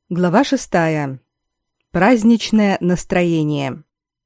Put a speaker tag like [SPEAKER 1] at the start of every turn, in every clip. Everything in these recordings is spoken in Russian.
[SPEAKER 1] Глава 6. Праздничное настроение.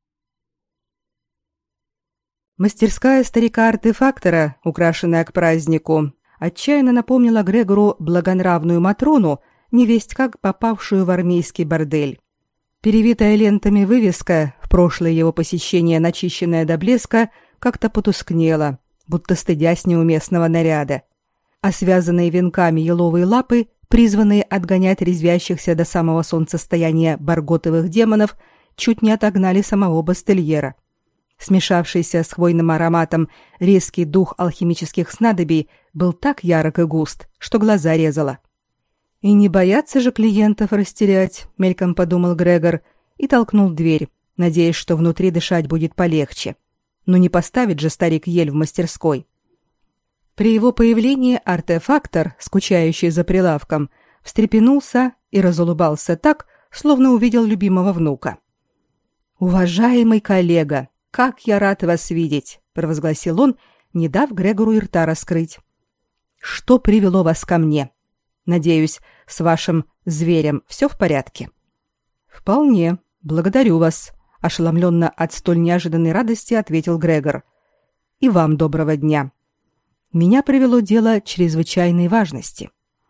[SPEAKER 1] Мастерская старика-артефактора, украшенная к празднику, отчаянно напомнила Грегору благонравную Матрону, невесть как попавшую в армейский бордель. Перевитая лентами вывеска, в прошлое его посещение начищенная до блеска, как-то потускнела, будто стыдясь неуместного наряда, а связанные венками еловые лапы, призванные отгонять резвящихся до самого солнцестояния барготовых демонов, чуть не отогнали самого бастельера. Смешавшийся с хвойным ароматом резкий дух алхимических снадобий был так ярок и густ, что глаза резало. «И не бояться же клиентов растерять», — мельком подумал Грегор и толкнул дверь, надеясь, что внутри дышать будет полегче. Но не поставит же старик ель в мастерской. При его появлении артефактор, скучающий за прилавком, встрепенулся и разулыбался так, словно увидел любимого внука. «Уважаемый коллега, как я рад вас видеть!» — провозгласил он, не дав Грегору и рта раскрыть. «Что привело вас ко мне? Надеюсь, с вашим зверем все в порядке?» «Вполне. Благодарю вас», — ошеломленно от столь неожиданной радости ответил Грегор. «И вам доброго дня. Меня привело дело чрезвычайной важности».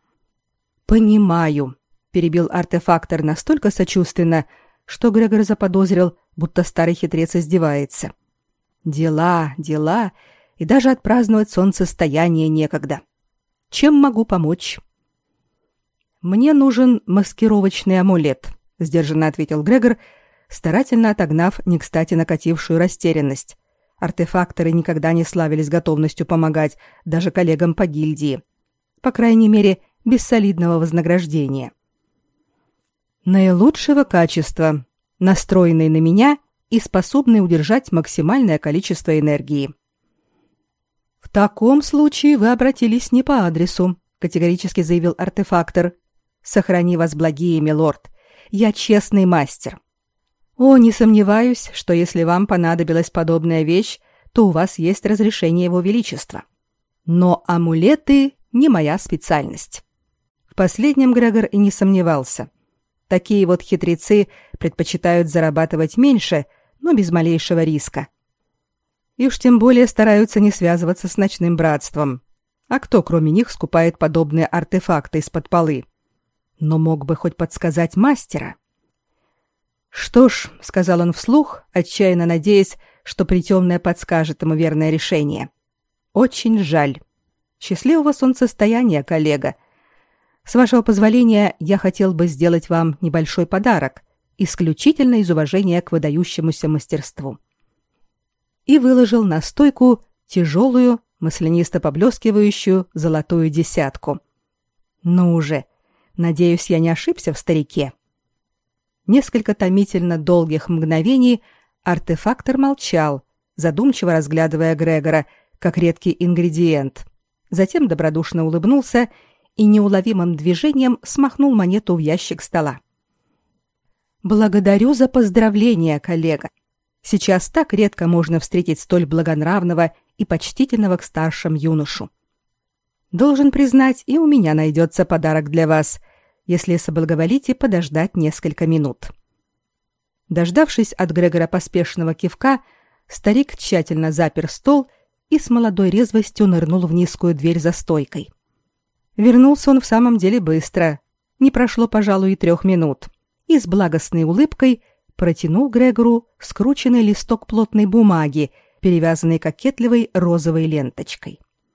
[SPEAKER 1] «Понимаю», — перебил артефактор настолько сочувственно, что Грегор заподозрил, будто старый хитрец издевается. «Дела, и даже отпраздновать солнцестояние некогда. Чем могу помочь?» «Мне нужен маскировочный амулет», — сдержанно ответил Грегор, старательно отогнав не кстати накатившую растерянность. Артефакторы никогда не славились готовностью помогать даже коллегам по гильдии. По крайней мере, без солидного вознаграждения. Наилучшего качества, настроенный на меня и способный удержать максимальное количество энергии. «В таком случае вы обратились не по адресу», — категорически заявил артефактор. «Сохрани вас благие, милорд. Я честный мастер. О, не сомневаюсь, что если вам понадобилась подобная вещь, то у вас есть разрешение его величества. Но амулеты не моя специальность». В последнем Грегор и не сомневался. Такие вот хитрецы предпочитают зарабатывать меньше, но без малейшего риска. И уж тем более стараются не связываться с ночным братством. А кто, кроме них, скупает подобные артефакты из-под полы? Но мог бы хоть подсказать мастера. «Что ж», — сказал он вслух, отчаянно надеясь, что притемное подскажет ему верное решение. «Очень жаль. Счастливого солнцестояния, коллега. С вашего позволения, я хотел бы сделать вам небольшой подарок, исключительно из уважения к выдающемуся мастерству». И выложил на стойку тяжелую, маслянисто поблескивающую золотую десятку. «Ну уже, надеюсь, я не ошибся в старике». Несколько томительно долгих мгновений артефактор молчал, задумчиво разглядывая Грегора, как редкий ингредиент. Затем добродушно улыбнулся и неуловимым движением смахнул монету в ящик стола. «Благодарю за поздравления, коллега. Сейчас так редко можно встретить столь благонравного и почтительного к старшим юношу. Должен признать, и у меня найдется подарок для вас, если соблаговолите подождать несколько минут». Дождавшись от Грегора поспешного кивка, старик тщательно запер стол и с молодой резвостью нырнул в низкую дверь за стойкой. Вернулся он в самом деле быстро. Не прошло, пожалуй, и 3 минут. И с благостной улыбкой протянул Грегору скрученный листок плотной бумаги, перевязанный кокетливой розовой ленточкой.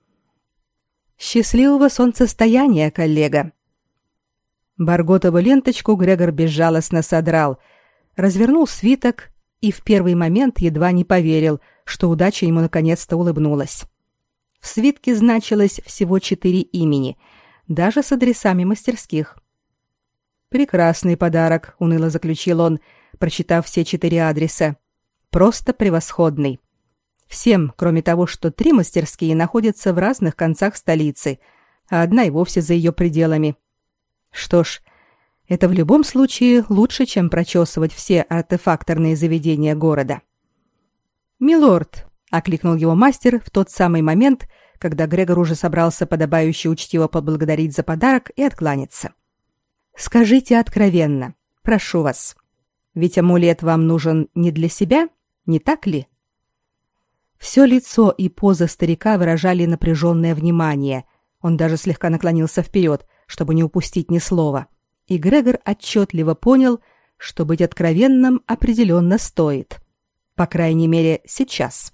[SPEAKER 1] «Счастливого солнцестояния, коллега!» Барготову ленточку Грегор безжалостно содрал, развернул свиток и в первый момент едва не поверил, что удача ему наконец-то улыбнулась. В свитке значилось всего 4 имени, даже с адресами мастерских. «Прекрасный подарок», — уныло заключил он, прочитав все 4 адреса. «Просто превосходный. Всем, кроме того, что 3 мастерские находятся в разных концах столицы, а одна и вовсе за ее пределами. Что ж, это в любом случае лучше, чем прочесывать все артефакторные заведения города». «Милорд», — окликнул его мастер в тот самый момент, когда Грегор уже собрался подобающе учтиво поблагодарить за подарок и откланяться. Скажите откровенно, прошу вас. Ведь амулет вам нужен не для себя, не так ли? Все лицо и поза старика выражали напряженное внимание. Он даже слегка наклонился вперед, чтобы не упустить ни слова. И Грегор отчетливо понял, что быть откровенным определенно стоит. По крайней мере, сейчас.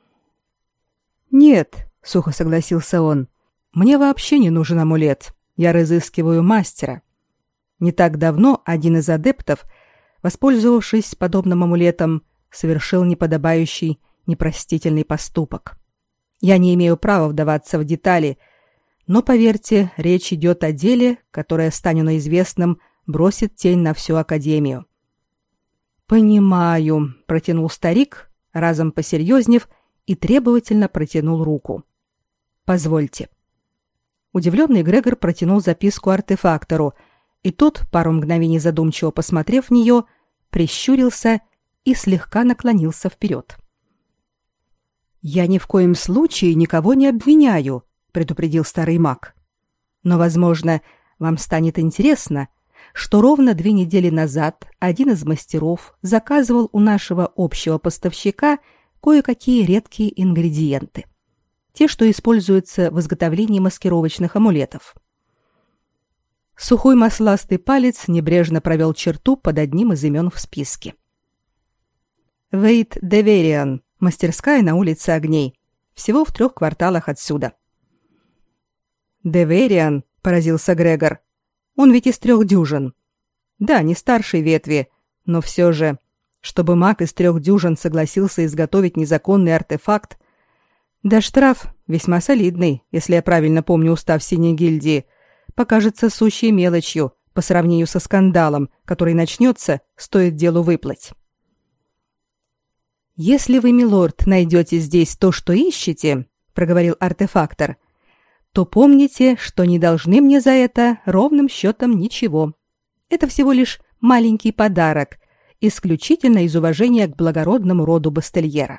[SPEAKER 1] «Нет», — сухо согласился он, — «мне вообще не нужен амулет. Я разыскиваю мастера». Не так давно один из адептов, воспользовавшись подобным амулетом, совершил неподобающий, непростительный поступок. Я не имею права вдаваться в детали, но, поверьте, речь идет о деле, которое, станет известным, бросит тень на всю Академию. «Понимаю», — протянул старик, разом посерьезнев, и требовательно протянул руку. «Позвольте». Удивленный Грегор протянул записку артефактору, и тот, пару мгновений задумчиво посмотрев в нее, прищурился и слегка наклонился вперед. «Я ни в коем случае никого не обвиняю», — предупредил старый маг. «Но, возможно, вам станет интересно, что ровно 2 недели назад один из мастеров заказывал у нашего общего поставщика кое-какие редкие ингредиенты. Те, что используются в изготовлении маскировочных амулетов». Сухой масластый палец небрежно провел черту под одним из имен в списке. «Вейт Девериан, мастерская на улице Огней, всего в 3 кварталах отсюда». «Девериан», — поразился Грегор, — «он ведь из 3 дюжин. Да, не старшей ветви, но все же, чтобы маг из 3 дюжин согласился изготовить незаконный артефакт, да штраф, весьма солидный, если я правильно помню устав Синей гильдии, покажется сущей мелочью по сравнению со скандалом, который начнется, стоит делу выплыть». «Если вы, милорд, найдете здесь то, что ищете», — проговорил артефактор, «то помните, что не должны мне за это ровным счетом ничего. Это всего лишь маленький подарок, исключительно из уважения к благородному роду Бастельера».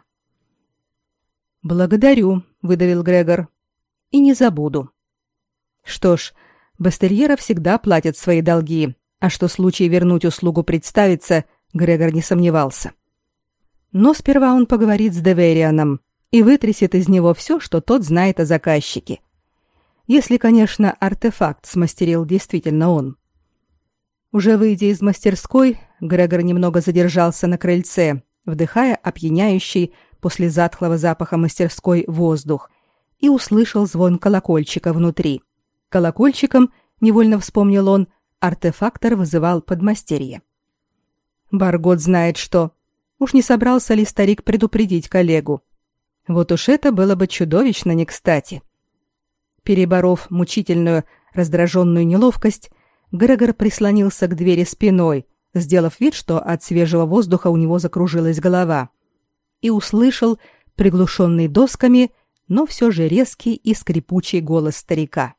[SPEAKER 1] «Благодарю», — выдавил Грегор, — «и не забуду». Что ж, Бастельера всегда платят свои долги, а что случай вернуть услугу представится, Грегор не сомневался. Но сперва он поговорит с Деверианом и вытрясет из него все, что тот знает о заказчике. Если, конечно, артефакт смастерил действительно он. Уже выйдя из мастерской, Грегор немного задержался на крыльце, вдыхая опьяняющий после затхлого запаха мастерской воздух, и услышал звон колокольчика внутри. Колокольчиком, невольно вспомнил он, артефактор вызывал подмастерье. Баргот знает что. Уж не собрался ли старик предупредить коллегу? Вот уж это было бы чудовищно не кстати. Переборов мучительную, раздраженную неловкость, Грегор прислонился к двери спиной, сделав вид, что от свежего воздуха у него закружилась голова, и услышал приглушенный досками, но все же резкий и скрипучий голос старика.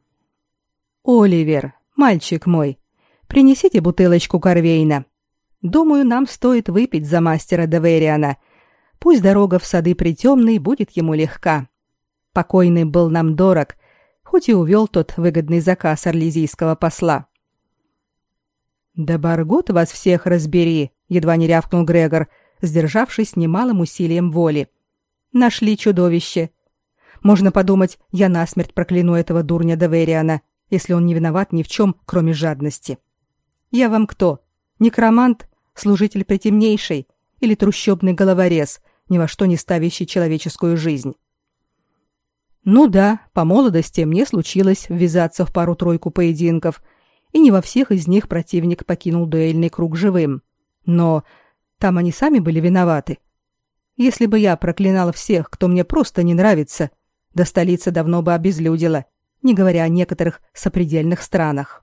[SPEAKER 1] «Оливер, мальчик мой, принесите бутылочку корвейна. Думаю, нам стоит выпить за мастера Девериана. Пусть дорога в сады притемной будет ему легка. Покойный был нам дорог, хоть и увел тот выгодный заказ орлезийского посла». «Да Баргот вас всех разбери», — едва не рявкнул Грегор, сдержавшись немалым усилием воли. «Нашли чудовище. Можно подумать, я насмерть прокляну этого дурня Девериана, если он не виноват ни в чем, кроме жадности. Я вам кто? Некромант? Служитель притемнейший или трущобный головорез, ни во что не ставящий человеческую жизнь?» Ну да, по молодости мне случилось ввязаться в пару-тройку поединков, и не во всех из них противник покинул дуэльный круг живым. Но там они сами были виноваты. Если бы я проклинала всех, кто мне просто не нравится, да столица давно бы обезлюдила, не говоря о некоторых сопредельных странах.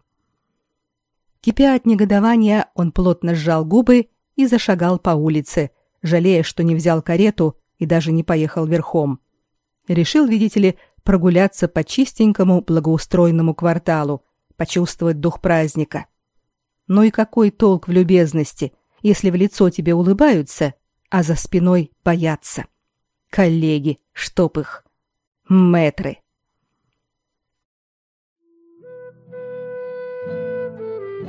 [SPEAKER 1] Кипя от негодования, он плотно сжал губы и зашагал по улице, жалея, что не взял карету и даже не поехал верхом. Решил, видите ли, прогуляться по чистенькому благоустроенному кварталу, почувствовать дух праздника. Ну и какой толк в любезности, если в лицо тебе улыбаются, а за спиной боятся? Коллеги, чтоб их. Мэтры.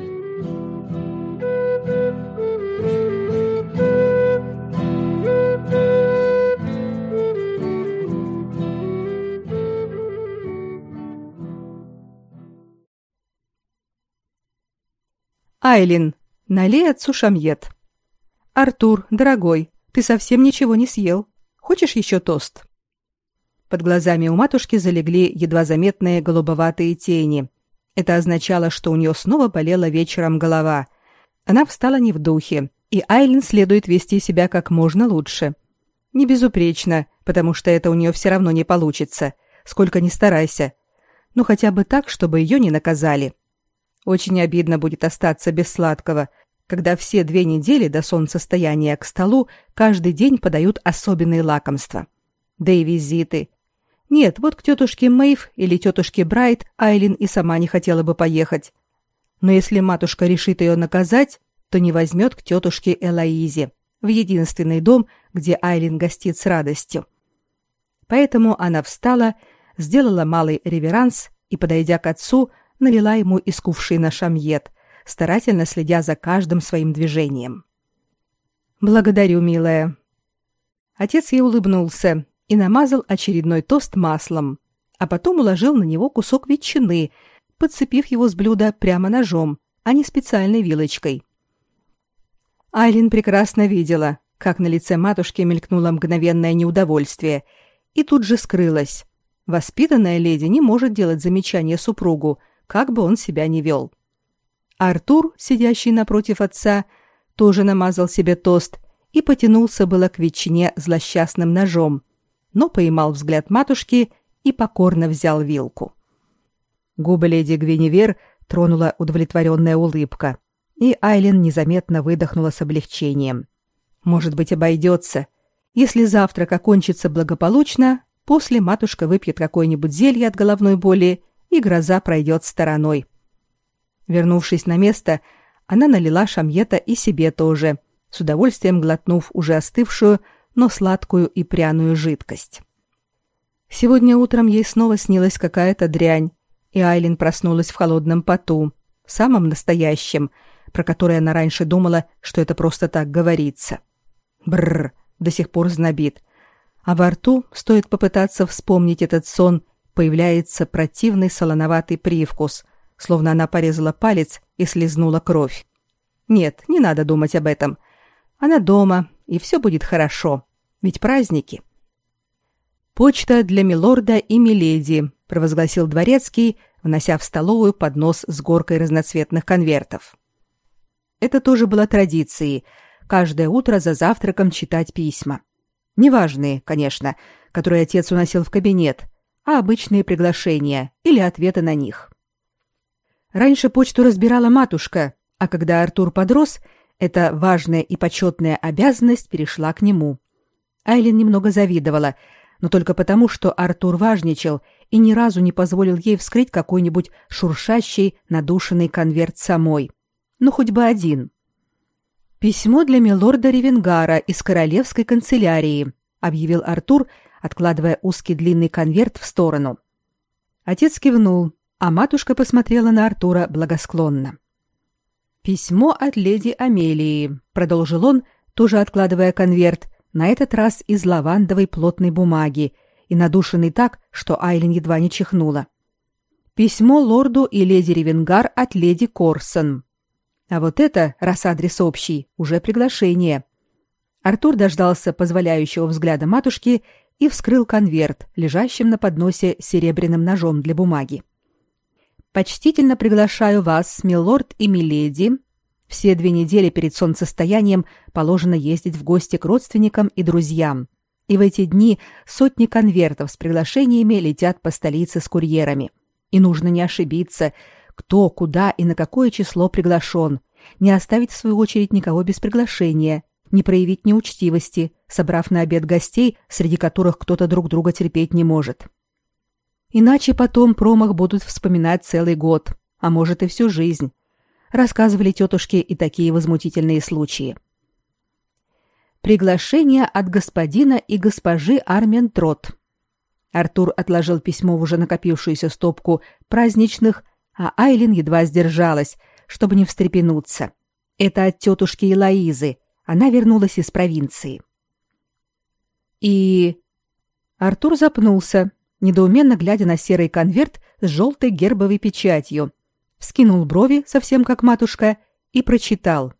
[SPEAKER 1] Айлин, налей отцу шамьет. Артур, дорогой, ты совсем ничего не съел. Хочешь еще тост? Под глазами у матушки залегли едва заметные голубоватые тени. Это означало, что у нее снова болела вечером голова. Она встала не в духе, и Айлин следует вести себя как можно лучше. Не безупречно, потому что это у нее все равно не получится, сколько ни старайся. Но хотя бы так, чтобы ее не наказали. Очень обидно будет остаться без сладкого, когда все 2 недели до солнцестояния к столу каждый день подают особенные лакомства. Да и визиты. Нет, вот к тетушке Мэйв или тетушке Брайт Айлин и сама не хотела бы поехать. Но если матушка решит ее наказать, то не возьмет к тетушке Элоизе, в единственный дом, где Айлин гостит с радостью. Поэтому она встала, сделала малый реверанс и, подойдя к отцу, налила ему из кувшина шамьет, старательно следя за каждым своим движением. «Благодарю, милая». Отец ей улыбнулся и намазал очередной тост маслом, а потом уложил на него кусок ветчины, подцепив его с блюда прямо ножом, а не специальной вилочкой. Айлин прекрасно видела, как на лице матушки мелькнуло мгновенное неудовольствие, и тут же скрылось. Воспитанная леди не может делать замечания супругу, как бы он себя ни вел. Артур, сидящий напротив отца, тоже намазал себе тост и потянулся было к ветчине злосчастным ножом, но поймал взгляд матушки и покорно взял вилку. Губы леди Гвиневер тронула удовлетворенная улыбка, и Айлин незаметно выдохнула с облегчением. Может быть, обойдется. Если завтрак окончится благополучно, после матушка выпьет какое-нибудь зелье от головной боли, и гроза пройдет стороной. Вернувшись на место, она налила шамьета и себе тоже, с удовольствием глотнув уже остывшую, но сладкую и пряную жидкость. Сегодня утром ей снова снилась какая-то дрянь, и Айлин проснулась в холодном поту, самом настоящем, про который она раньше думала, что это просто так говорится. Бррр, до сих пор знобит. А во рту, стоит попытаться вспомнить этот сон, появляется противный солоноватый привкус, словно она порезала палец и слизнула кровь. Нет, не надо думать об этом. Она дома, и все будет хорошо, ведь праздники. «Почта для милорда и миледи», — провозгласил дворецкий, внося в столовую поднос с горкой разноцветных конвертов. Это тоже было традицией — каждое утро за завтраком читать письма. Неважные, конечно, которые отец уносил в кабинет, а обычные приглашения или ответы на них. Раньше почту разбирала матушка, а когда Артур подрос, эта важная и почетная обязанность перешла к нему. Айлин немного завидовала, но только потому, что Артур важничал и ни разу не позволил ей вскрыть какой-нибудь шуршащий, надушенный конверт самой. Ну, хоть бы один. «Письмо для милорда Ревенгара из королевской канцелярии», объявил Артур, откладывая узкий длинный конверт в сторону. Отец кивнул, а матушка посмотрела на Артура благосклонно. «Письмо от леди Амелии», продолжил он, тоже откладывая конверт, на этот раз из лавандовой плотной бумаги и надушенный так, что Айлин едва не чихнула. «Письмо лорду и леди Ревенгар от леди Корсон». А вот это, раз адрес общий, уже приглашение. Артур дождался позволяющего взгляда матушки и вскрыл конверт, лежащим на подносе серебряным ножом для бумаги. «Почтительно приглашаю вас, милорд и миледи. Все 2 недели перед солнцестоянием положено ездить в гости к родственникам и друзьям. И в эти дни сотни конвертов с приглашениями летят по столице с курьерами. И нужно не ошибиться, кто, куда и на какое число приглашен, не оставить в свою очередь никого без приглашения, не проявить неучтивости, собрав на обед гостей, среди которых кто-то друг друга терпеть не может. Иначе потом промах будут вспоминать целый год, а может и всю жизнь. Рассказывали тетушки и такие возмутительные случаи. Приглашение от господина и госпожи Арментрот. Артур отложил письмо в уже накопившуюся стопку праздничных, а Айлин едва сдержалась, чтобы не встрепенуться. Это от тетушки Элоизы. Она вернулась из провинции. И Артур запнулся, недоуменно глядя на серый конверт с желтой гербовой печатью, вскинул брови, совсем как матушка, и прочитал.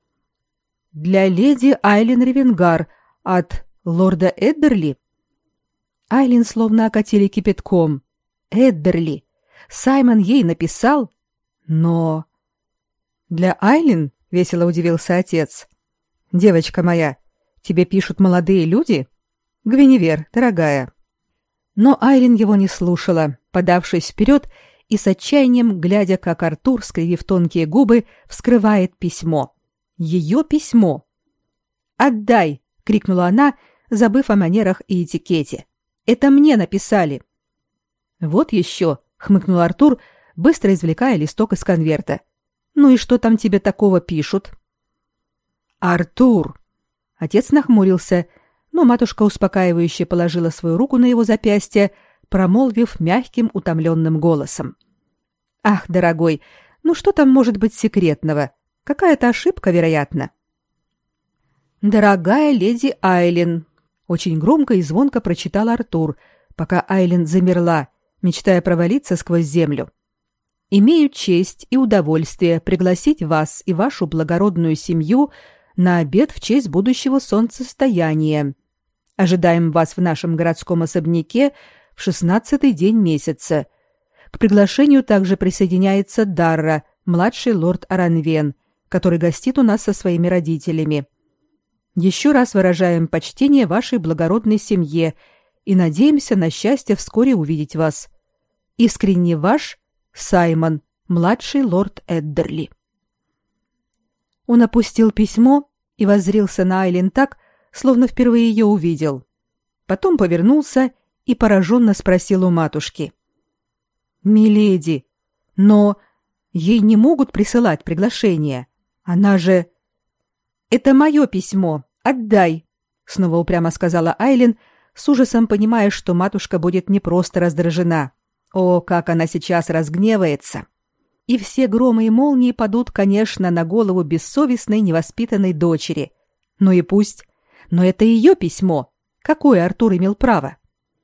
[SPEAKER 1] «Для леди Айлин Ревенгар от лорда Эддерли». Айлин словно окатили кипятком. Эддерли. Саймон ей написал? Но... «Для Айлин?» — весело удивился отец. «Девочка моя, тебе пишут молодые люди? Гвиневер, дорогая». Но Айлин его не слушала, подавшись вперед и с отчаянием глядя, как Артур, скривив тонкие губы, вскрывает письмо. Ее письмо. «Отдай!» — крикнула она, забыв о манерах и этикете. «Это мне написали!» «Вот еще!» — хмыкнул Артур, быстро извлекая листок из конверта. «Ну и что там тебе такого пишут?» «Артур!» Отец нахмурился, но матушка успокаивающе положила свою руку на его запястье, промолвив мягким, утомленным голосом. «Ах, дорогой, ну что там может быть секретного? Какая-то ошибка, вероятно». «Дорогая леди Айлин», — очень громко и звонко прочитал Артур, пока Айлин замерла, мечтая провалиться сквозь землю. «Имею честь и удовольствие пригласить вас и вашу благородную семью на обед в честь будущего солнцестояния. Ожидаем вас в нашем городском особняке в 16-й день месяца. К приглашению также присоединяется Дарра, младший лорд Аранвен, который гостит у нас со своими родителями. Еще раз выражаем почтение вашей благородной семье и надеемся на счастье вскоре увидеть вас. Искренне ваш Саймон, младший лорд Эддерли». Он опустил письмо и воззрился на Айлин так, словно впервые ее увидел. Потом повернулся и пораженно спросил у матушки. «Миледи, но ей не могут присылать приглашение. Она же...» «Это мое письмо. Отдай», — снова упрямо сказала Айлин, с ужасом понимая, что матушка будет не просто раздражена. О, как она сейчас разгневается! И все громы и молнии падут, конечно, на голову бессовестной невоспитанной дочери. Ну и пусть. Но это ее письмо. Какое Артур имел право?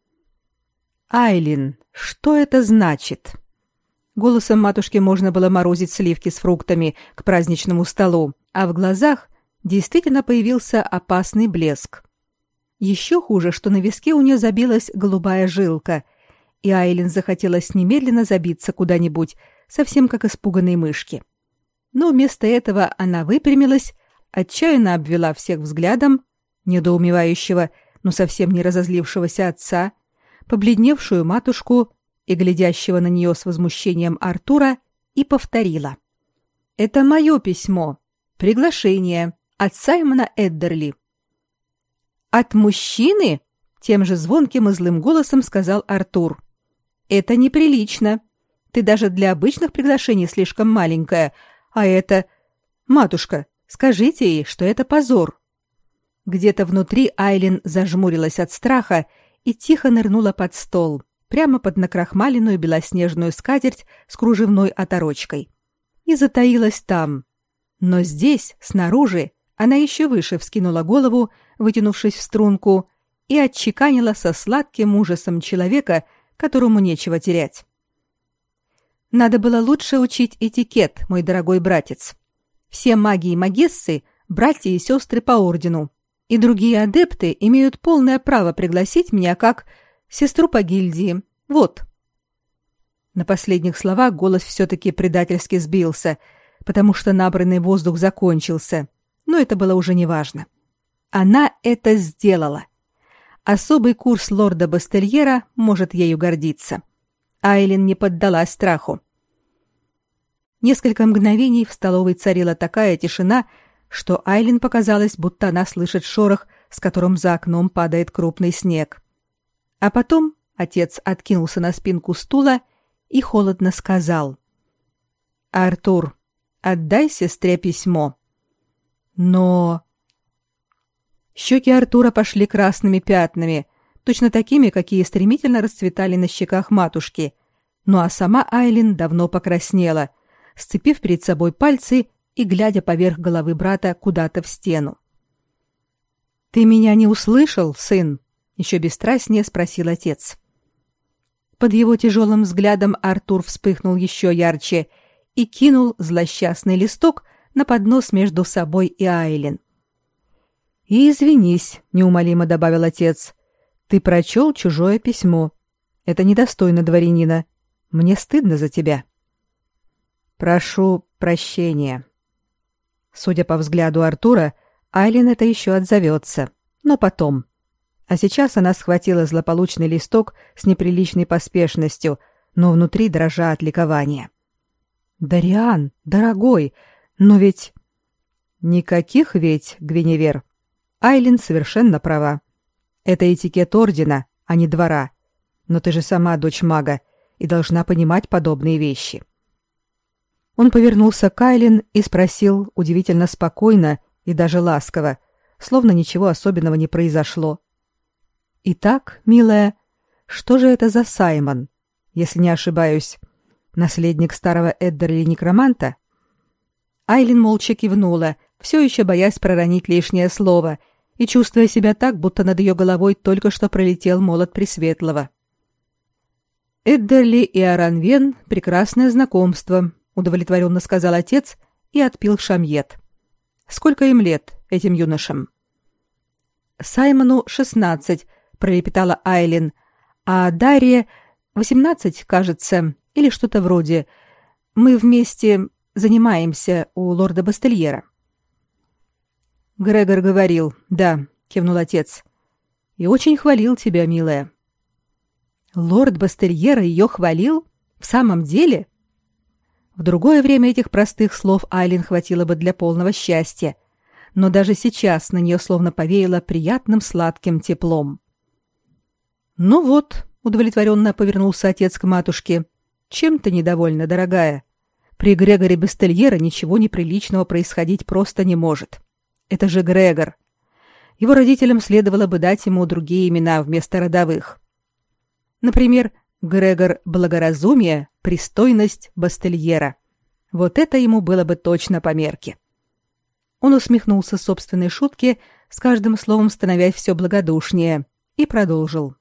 [SPEAKER 1] «Айлин, что это значит?» Голосом матушки можно было морозить сливки с фруктами к праздничному столу, а в глазах действительно появился опасный блеск. Еще хуже, что на виске у нее забилась голубая жилка, и Айлин захотелось немедленно забиться куда-нибудь, совсем как испуганной мышки. Но вместо этого она выпрямилась, отчаянно обвела всех взглядом, недоумевающего, но совсем не разозлившегося отца, побледневшую матушку и глядящего на нее с возмущением Артура, и повторила. «Это мое письмо. Приглашение от Саймона Эддерли». «От мужчины?» — тем же звонким и злым голосом сказал Артур. «Это неприлично. Ты даже для обычных приглашений слишком маленькая, а это... Матушка, скажите ей, что это позор». Где-то внутри Айлин зажмурилась от страха и тихо нырнула под стол, прямо под накрахмаленную белоснежную скатерть с кружевной оторочкой. И затаилась там. Но здесь, снаружи, она еще выше вскинула голову, вытянувшись в струнку, и отчеканила со сладким ужасом человека, которому нечего терять. «Надо было лучше учить этикет, мой дорогой братец. Все маги и магессы — братья и сестры по ордену, и другие адепты имеют полное право пригласить меня как сестру по гильдии. Вот». На последних словах голос все-таки предательски сбился, потому что набранный воздух закончился, но это было уже неважно. Она это сделала. Особый курс лорда Бастельера может ею гордиться. Айлин не поддалась страху. Несколько мгновений в столовой царила такая тишина, что Айлин показалось, будто она слышит шорох, с которым за окном падает крупный снег. А потом отец откинулся на спинку стула и холодно сказал: «Артур, отдай сестре письмо». «Но...» Щеки Артура пошли красными пятнами, точно такими, какие стремительно расцветали на щеках матушки. Ну а сама Айлин давно покраснела, сцепив перед собой пальцы и глядя поверх головы брата куда-то в стену. «Ты меня не услышал, сын?» — еще бесстрастнее спросил отец. Под его тяжелым взглядом Артур вспыхнул еще ярче и кинул злосчастный листок на поднос между собой и Айлин. «И извинись», — неумолимо добавил отец. «Ты прочел чужое письмо. Это недостойно дворянина. Мне стыдно за тебя». «Прошу прощения». Судя по взгляду Артура, Айлин это еще отзовется, но потом. А сейчас она схватила злополучный листок с неприличной поспешностью, но внутри дрожа от ликования. «Дариан, дорогой, но ведь...» «Никаких ведь, Гвиневер. Айлин совершенно права. Это этикет ордена, а не двора. Но ты же сама дочь мага и должна понимать подобные вещи». Он повернулся к Айлин и спросил удивительно спокойно и даже ласково, словно ничего особенного не произошло. «Итак, милая, что же это за Саймон? Если не ошибаюсь, наследник старого Эддерли-некроманта?» Айлин молча кивнула, все еще боясь проронить лишнее слово и чувствуя себя так, будто над ее головой только что пролетел молот Пресветлого. «Эддерли и Аранвен — прекрасное знакомство», — удовлетворенно сказал отец и отпил шамьет. «Сколько им лет, этим юношам?» «Саймону 16», — пролепетала Айлин, «а Дарье 18, кажется, или что-то вроде. Мы вместе занимаемся у лорда Бастельера». «Грегор говорил, да», — кивнул отец, — «и очень хвалил тебя, милая». «Лорд Бастельера ее хвалил? В самом деле?» В другое время этих простых слов Айлин хватило бы для полного счастья, но даже сейчас на нее словно повеяло приятным сладким теплом. «Ну вот», — удовлетворенно повернулся отец к матушке, — «чем ты недовольна, дорогая? При Грегоре Бастельера ничего неприличного происходить просто не может. Это же Грегор. Его родителям следовало бы дать ему другие имена вместо родовых. Например, Грегор Благоразумие, Пристойность Бастельера. Вот это ему было бы точно по мерке». Он усмехнулся собственной шутке, с каждым словом становясь все благодушнее, и продолжил.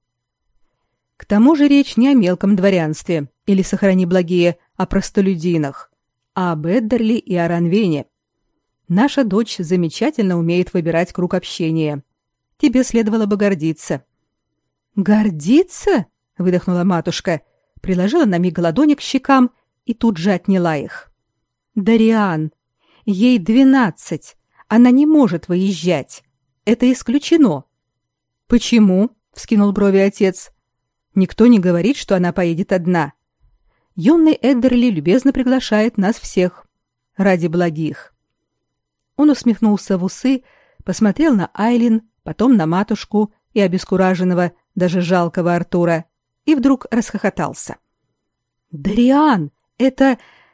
[SPEAKER 1] «К тому же речь не о мелком дворянстве, или, сохрани благие, о простолюдинах, а об Эддерли и Аранвене. Наша дочь замечательно умеет выбирать круг общения. Тебе следовало бы гордиться». «Гордиться?» — выдохнула матушка, приложила на миг ладони к щекам и тут же отняла их. «Дариан, ей 12. Она не может выезжать. Это исключено». «Почему?» — вскинул брови отец. «Никто не говорит, что она поедет одна. Юный Эддерли любезно приглашает нас всех. Ради благих». Он усмехнулся в усы, посмотрел на Айлин, потом на матушку и обескураженного, даже жалкого Артура, и вдруг расхохотался. «Дариан, это...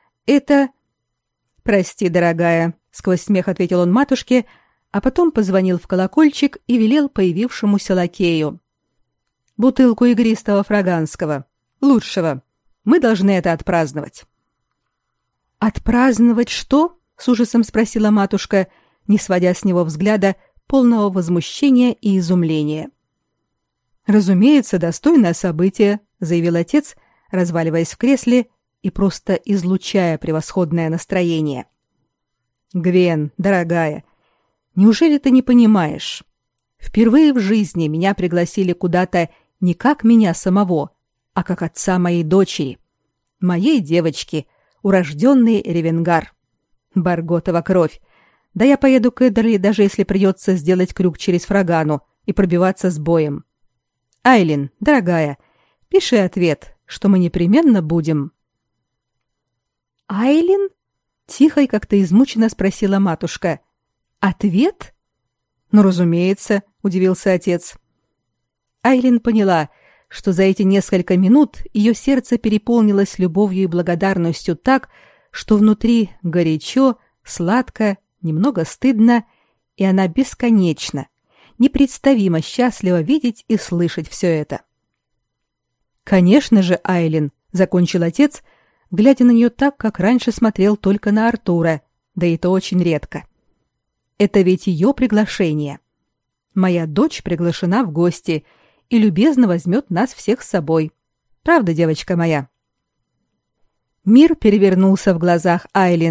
[SPEAKER 1] «Прости, дорогая», — сквозь смех ответил он матушке, а потом позвонил в колокольчик и велел появившемуся лакею. «Бутылку игристого фраганского. Лучшего. Мы должны это отпраздновать». «Отпраздновать что?» — с ужасом спросила матушка, не сводя с него взгляда, полного возмущения и изумления. «Разумеется, достойное событие», — заявил отец, разваливаясь в кресле и просто излучая превосходное настроение. «Гвен, дорогая, неужели ты не понимаешь? Впервые в жизни меня пригласили куда-то не как меня самого, а как отца моей дочери, моей девочки, урожденный Ревенгар. Барготова кровь. Да я поеду к Эддерли, даже если придется сделать крюк через Фрагану и пробиваться с боем. Айлин, дорогая, пиши ответ, что мы непременно будем». «Айлин?» — тихо и как-то измученно спросила матушка. «Ответ?» «Ну, разумеется», — удивился отец. Айлин поняла, что за эти несколько минут ее сердце переполнилось любовью и благодарностью так, что внутри горячо, сладко, немного стыдно, и она бесконечно, непредставимо счастлива видеть и слышать все это. «Конечно же, Айлин», — закончил отец, глядя на нее так, как раньше смотрел только на Артура, да и то очень редко. «Это ведь ее приглашение. Моя дочь приглашена в гости и любезно возьмет нас всех с собой. Правда, девочка моя?» Мир перевернулся в глазах Айлин,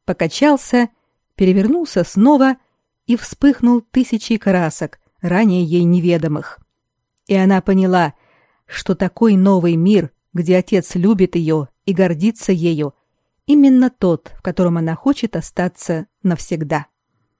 [SPEAKER 1] покачался, перевернулся снова и вспыхнул тысячей красок, ранее ей неведомых. И она поняла, что такой новый мир, где отец любит ее и гордится ею, именно тот, в котором она хочет остаться навсегда.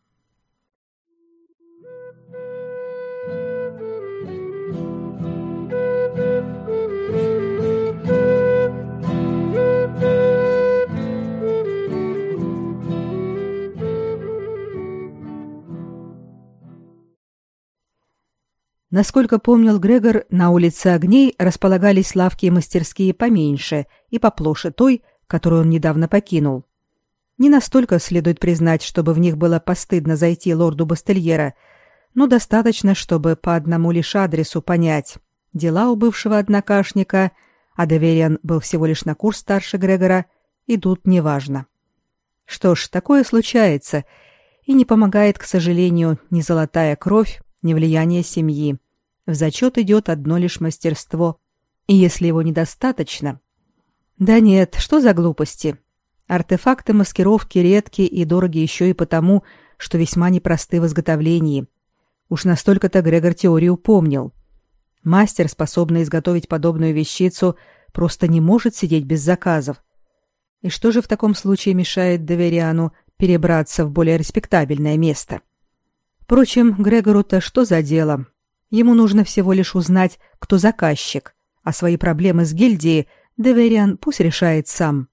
[SPEAKER 1] Насколько помнил Грегор, на улице Огней располагались лавки и мастерские поменьше и поплоше той, которую он недавно покинул. Не настолько следует признать, чтобы в них было постыдно зайти лорду Бастельера, но достаточно, чтобы по одному лишь адресу понять: дела у бывшего однокашника, а Девериан был всего лишь на курс старше Грегора, идут неважно. Что ж, такое случается, и не помогает, к сожалению, ни золотая кровь, ни влияние семьи. В зачет идет одно лишь мастерство, и если его недостаточно... Да нет, что за глупости? Артефакты маскировки редки и дороги еще и потому, что весьма непросты в изготовлении. Уж настолько-то Грегор теорию помнил. Мастер, способный изготовить подобную вещицу, просто не может сидеть без заказов. И что же в таком случае мешает Девериану перебраться в более респектабельное место? Впрочем, Грегору-то что за дело? Ему нужно всего лишь узнать, кто заказчик, а свои проблемы с гильдией Девериан пусть решает сам.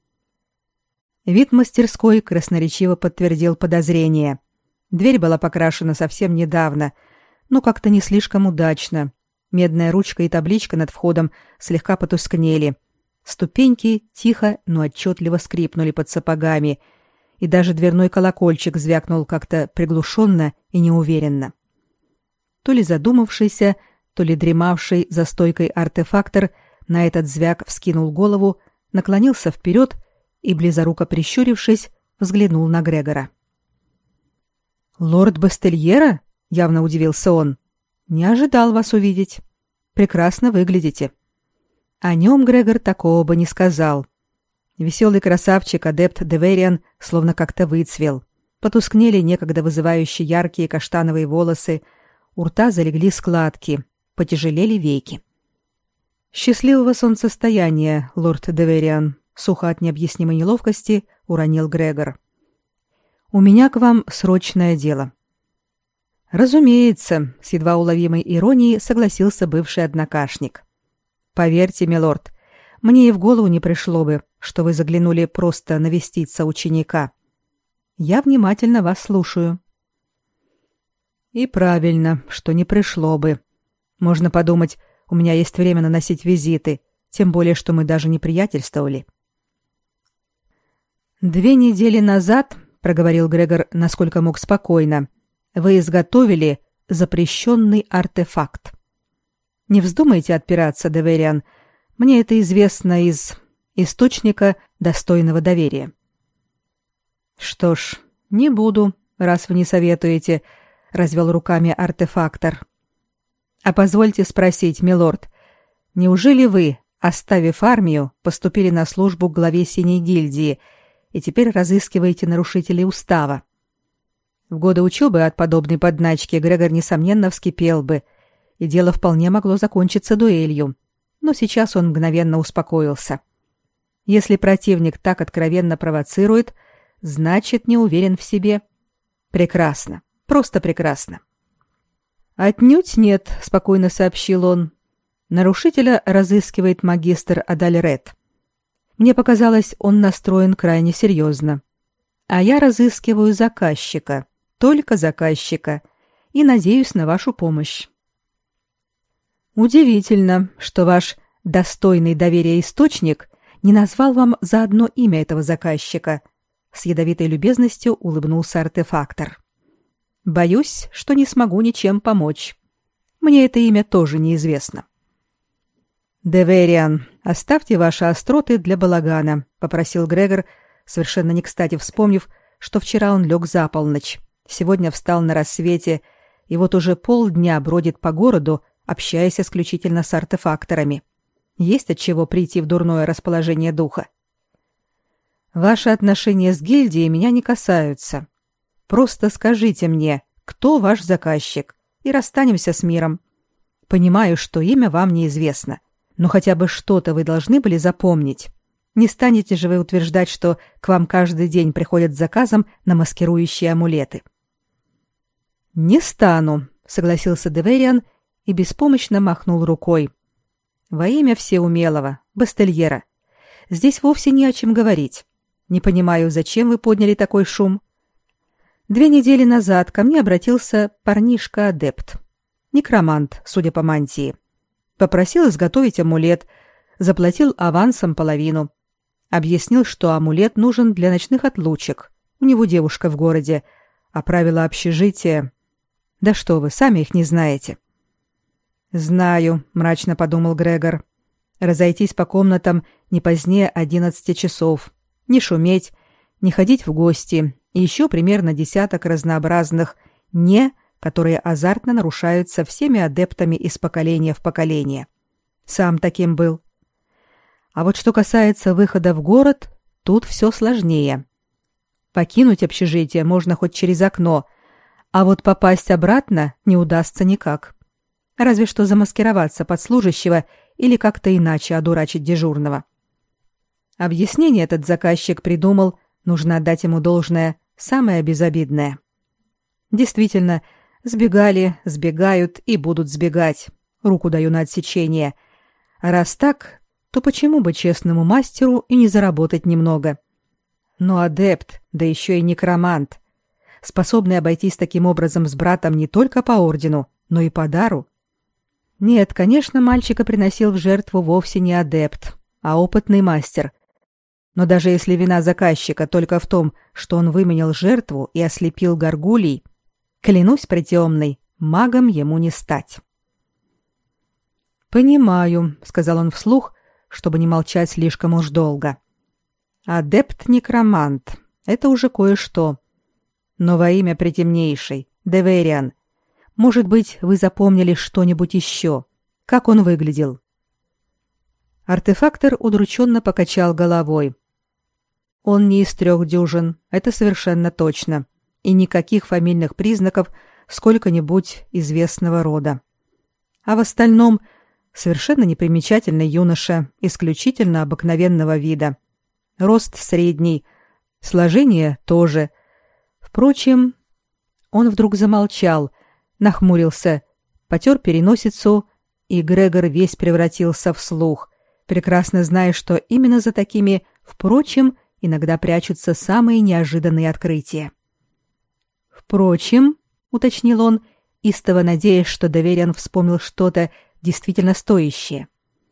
[SPEAKER 1] Вид мастерской красноречиво подтвердил подозрение. Дверь была покрашена совсем недавно, но как-то не слишком удачно. Медная ручка и табличка над входом слегка потускнели. Ступеньки тихо, но отчетливо скрипнули под сапогами, и даже дверной колокольчик звякнул как-то приглушенно и неуверенно. То ли задумавшийся, то ли дремавший за стойкой артефактор на этот звяк вскинул голову, наклонился вперед и, близоруко прищурившись, взглянул на Грегора. «Лорд Бастельера?» — явно удивился он. «Не ожидал вас увидеть. Прекрасно выглядите». О нем Грегор такого бы не сказал. Веселый красавчик, адепт Девериан, словно как-то выцвел. Потускнели некогда вызывающие яркие каштановые волосы, у рта залегли складки, потяжелели веки. «Счастливого солнцестояния, лорд Девериан», — сухо от необъяснимой неловкости уронил Грегор. «У меня к вам срочное дело». «Разумеется», — с едва уловимой иронией согласился бывший однокашник. «Поверьте, милорд, мне и в голову не пришло бы, что вы заглянули просто навеститься ученика. Я внимательно вас слушаю». «И правильно, что не пришло бы. Можно подумать, у меня есть время наносить визиты, тем более, что мы даже не приятельствовали». 2 недели назад, — проговорил Грегор, насколько мог спокойно, — вы изготовили запрещенный артефакт. Не вздумайте отпираться, Девериан. Мне это известно из источника, достойного доверия. Что ж, не буду, раз вы не советуете, — развел руками артефактор. А позвольте спросить, милорд, неужели вы, оставив армию, поступили на службу к главе Синей гильдии и теперь разыскиваете нарушителей устава? В годы учебы от подобной подначки Грегор, несомненно, вскипел бы, и дело вполне могло закончиться дуэлью, но сейчас он мгновенно успокоился. Если противник так откровенно провоцирует, значит, не уверен в себе. Прекрасно, просто прекрасно. «Отнюдь нет», — спокойно сообщил он. «Нарушителя разыскивает магистр Адальред. Мне показалось, он настроен крайне серьезно. А я разыскиваю заказчика, только заказчика, и надеюсь на вашу помощь». «Удивительно, что ваш достойный доверия источник не назвал вам заодно имя этого заказчика», — с ядовитой любезностью улыбнулся артефактор. «Боюсь, что не смогу ничем помочь. Мне это имя тоже неизвестно». «Девериан, оставьте ваши остроты для балагана», — попросил Грегор, совершенно не кстати вспомнив, что вчера он лег за полночь, сегодня встал на рассвете и вот уже полдня бродит по городу, общаясь исключительно с артефакторами. Есть от чего прийти в дурное расположение духа. Ваши отношения с гильдией меня не касаются. Просто скажите мне, кто ваш заказчик, и расстанемся с миром. Понимаю, что имя вам неизвестно, но хотя бы что-то вы должны были запомнить. Не станете же вы утверждать, что к вам каждый день приходят с заказом на маскирующие амулеты?» «Не стану», — согласился Девериан и беспомощно махнул рукой. «Во имя всеумелого, Бастельера, здесь вовсе не о чем говорить. Не понимаю, зачем вы подняли такой шум. 2 недели назад ко мне обратился парнишка-адепт. Некромант, судя по мантии. Попросил изготовить амулет, заплатил авансом половину. Объяснил, что амулет нужен для ночных отлучек. У него девушка в городе, а правила общежития... Да что вы, сами их не знаете». «Знаю», — мрачно подумал Грегор. «Разойтись по комнатам не позднее 11 часов. Не шуметь, не ходить в гости и еще примерно 10 разнообразных «не», которые азартно нарушаются всеми адептами из поколения в поколение. Сам таким был. А вот что касается выхода в город, тут все сложнее. Покинуть общежитие можно хоть через окно, а вот попасть обратно не удастся никак. Разве что замаскироваться под служащего или как-то иначе одурачить дежурного. Объяснение этот заказчик придумал, нужно отдать ему должное, самое безобидное. Действительно, сбегали, сбегают и будут сбегать. Руку даю на отсечение. А раз так, то почему бы честному мастеру и не заработать немного? Но адепт, да еще и некромант, способный обойтись таким образом с братом не только по ордену, но и по дару. Нет, конечно, мальчика приносил в жертву вовсе не адепт, а опытный мастер. Но даже если вина заказчика только в том, что он выменял жертву и ослепил горгулей, клянусь притемной, магом ему не стать. «Понимаю», — сказал он вслух, чтобы не молчать слишком уж долго. «Адепт-некромант — это уже кое-что. Но во имя притемнейшей, Девериан, может быть, вы запомнили что-нибудь еще? Как он выглядел?» Артефактор удрученно покачал головой. «Он не из 3 дюжин, это совершенно точно, и никаких фамильных признаков сколько-нибудь известного рода. А в остальном совершенно непримечательный юноша, исключительно обыкновенного вида. Рост средний, сложение тоже. Впрочем...» Он вдруг замолчал, нахмурился, потер переносицу, и Грегор весь превратился в слух, прекрасно зная, что именно за такими «впрочем» иногда прячутся самые неожиданные открытия. «Впрочем», — уточнил он, истово надеясь, что Девериан вспомнил что-то действительно стоящее.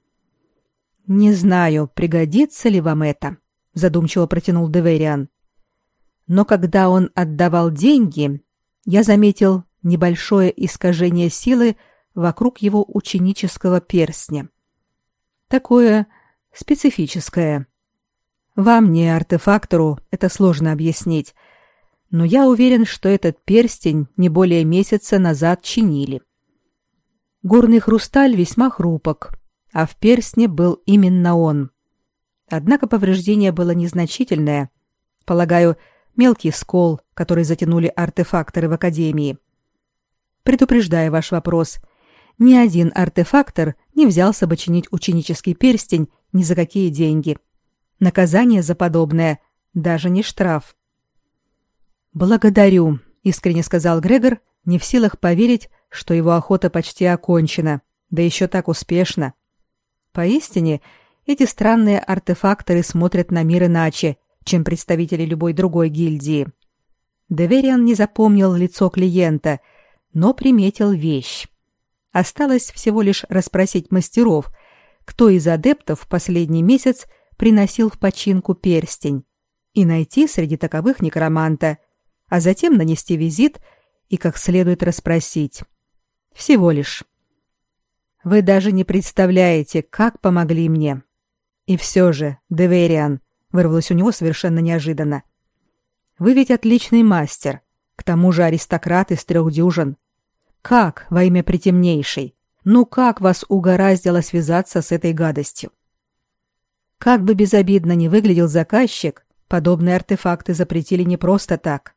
[SPEAKER 1] «Не знаю, пригодится ли вам это», — задумчиво протянул Девериан. «Но когда он отдавал деньги, я заметил небольшое искажение силы вокруг его ученического перстня. Такое специфическое. Вам, не артефактору, это сложно объяснить, но я уверен, что этот перстень не более месяца назад чинили. Горный хрусталь весьма хрупок, а в перстне был именно он. Однако повреждение было незначительное. Полагаю, мелкий скол, который затянули артефакторы в академии. Предупреждаю ваш вопрос, ни один артефактор не взялся бы чинить ученический перстень ни за какие деньги. Наказание за подобное даже не штраф. «Благодарю», — искренне сказал Грегор, не в силах поверить, что его охота почти окончена, да еще так успешно. Поистине, эти странные артефакторы смотрят на мир иначе, чем представители любой другой гильдии. Девериан не запомнил лицо клиента, но приметил вещь. Осталось всего лишь расспросить мастеров, кто из адептов в последний месяц приносил в починку перстень, и найти среди таковых некроманта, а затем нанести визит и как следует расспросить. Всего лишь. Вы даже не представляете, как помогли мне. И все же, Девериан, вырвалось у него совершенно неожиданно. Вы ведь отличный мастер, к тому же аристократ из 3 дюжин. Как во имя притемнейшей? Ну как вас угораздило связаться с этой гадостью? Как бы безобидно ни выглядел заказчик, Подобные артефакты запретили не просто так.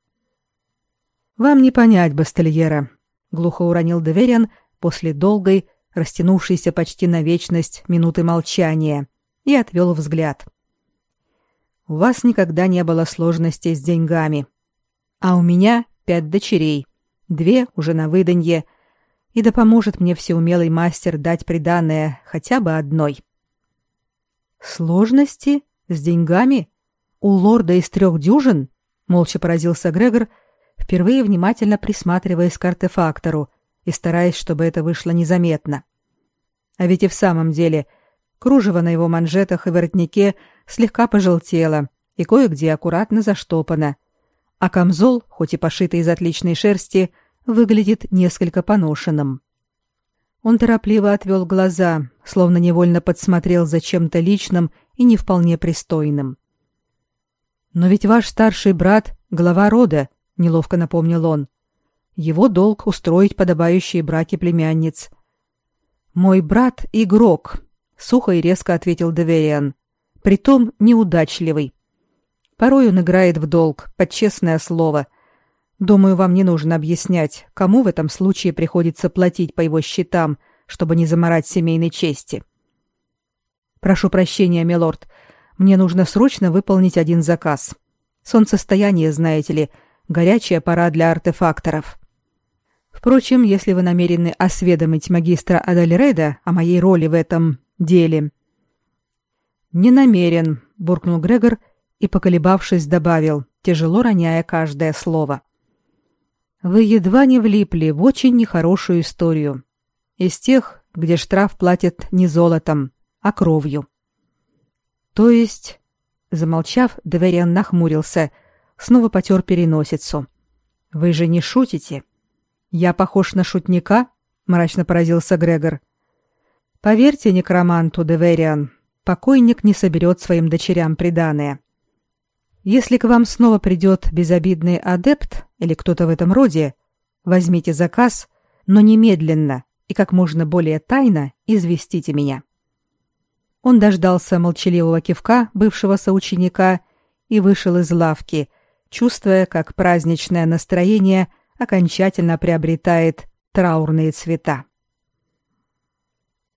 [SPEAKER 1] Вам не понять, Бастельера, глухо уронил Девериан после долгой, растянувшейся почти на вечность минуты молчания, и отвел взгляд. У вас никогда не было сложностей с деньгами, а у меня 5 дочерей, 2 уже на выданье, и да поможет мне всеумелый мастер дать приданое хотя бы одной. Сложности с деньгами у лорда из 3 дюжин? Молча поразился Грегор, впервые внимательно присматриваясь к артефактору и стараясь, чтобы это вышло незаметно. А ведь и в самом деле кружево на его манжетах и воротнике слегка пожелтело и кое-где аккуратно заштопано, а камзол, хоть и пошитый из отличной шерсти, выглядит несколько поношенным. Он торопливо отвел глаза, словно невольно подсмотрел за чем-то личным и не вполне пристойным. «Но ведь ваш старший брат — глава рода», — неловко напомнил он. «Его долг — устроить подобающие браки племянниц». «Мой брат — игрок», — сухо и резко ответил Девериан. «Притом неудачливый. Порой он играет в долг, под честное слово. Думаю, вам не нужно объяснять, кому в этом случае приходится платить по его счетам, чтобы не замарать семейной чести. Прошу прощения, милорд, мне нужно срочно выполнить один заказ. Солнцестояние, знаете ли, горячая пора для артефакторов. Впрочем, если вы намерены осведомить магистра Адальреда о моей роли в этом деле...» «Не намерен», — буркнул Грегор и, поколебавшись, добавил, тяжело роняя каждое слово. «Вы едва не влипли в очень нехорошую историю. Из тех, где штраф платят не золотом, а кровью». «То есть...» — замолчав, Девериан нахмурился, снова потер переносицу. «Вы же не шутите?» «Я похож на шутника?» — мрачно поразился Грегор. «Поверьте некроманту, Девериан, покойник не соберет своим дочерям приданое. Если к вам снова придет безобидный адепт или кто-то в этом роде, возьмите заказ, но немедленно и как можно более тайно известите меня». Он дождался молчаливого кивка бывшего соученика и вышел из лавки, чувствуя, как праздничное настроение окончательно приобретает траурные цвета.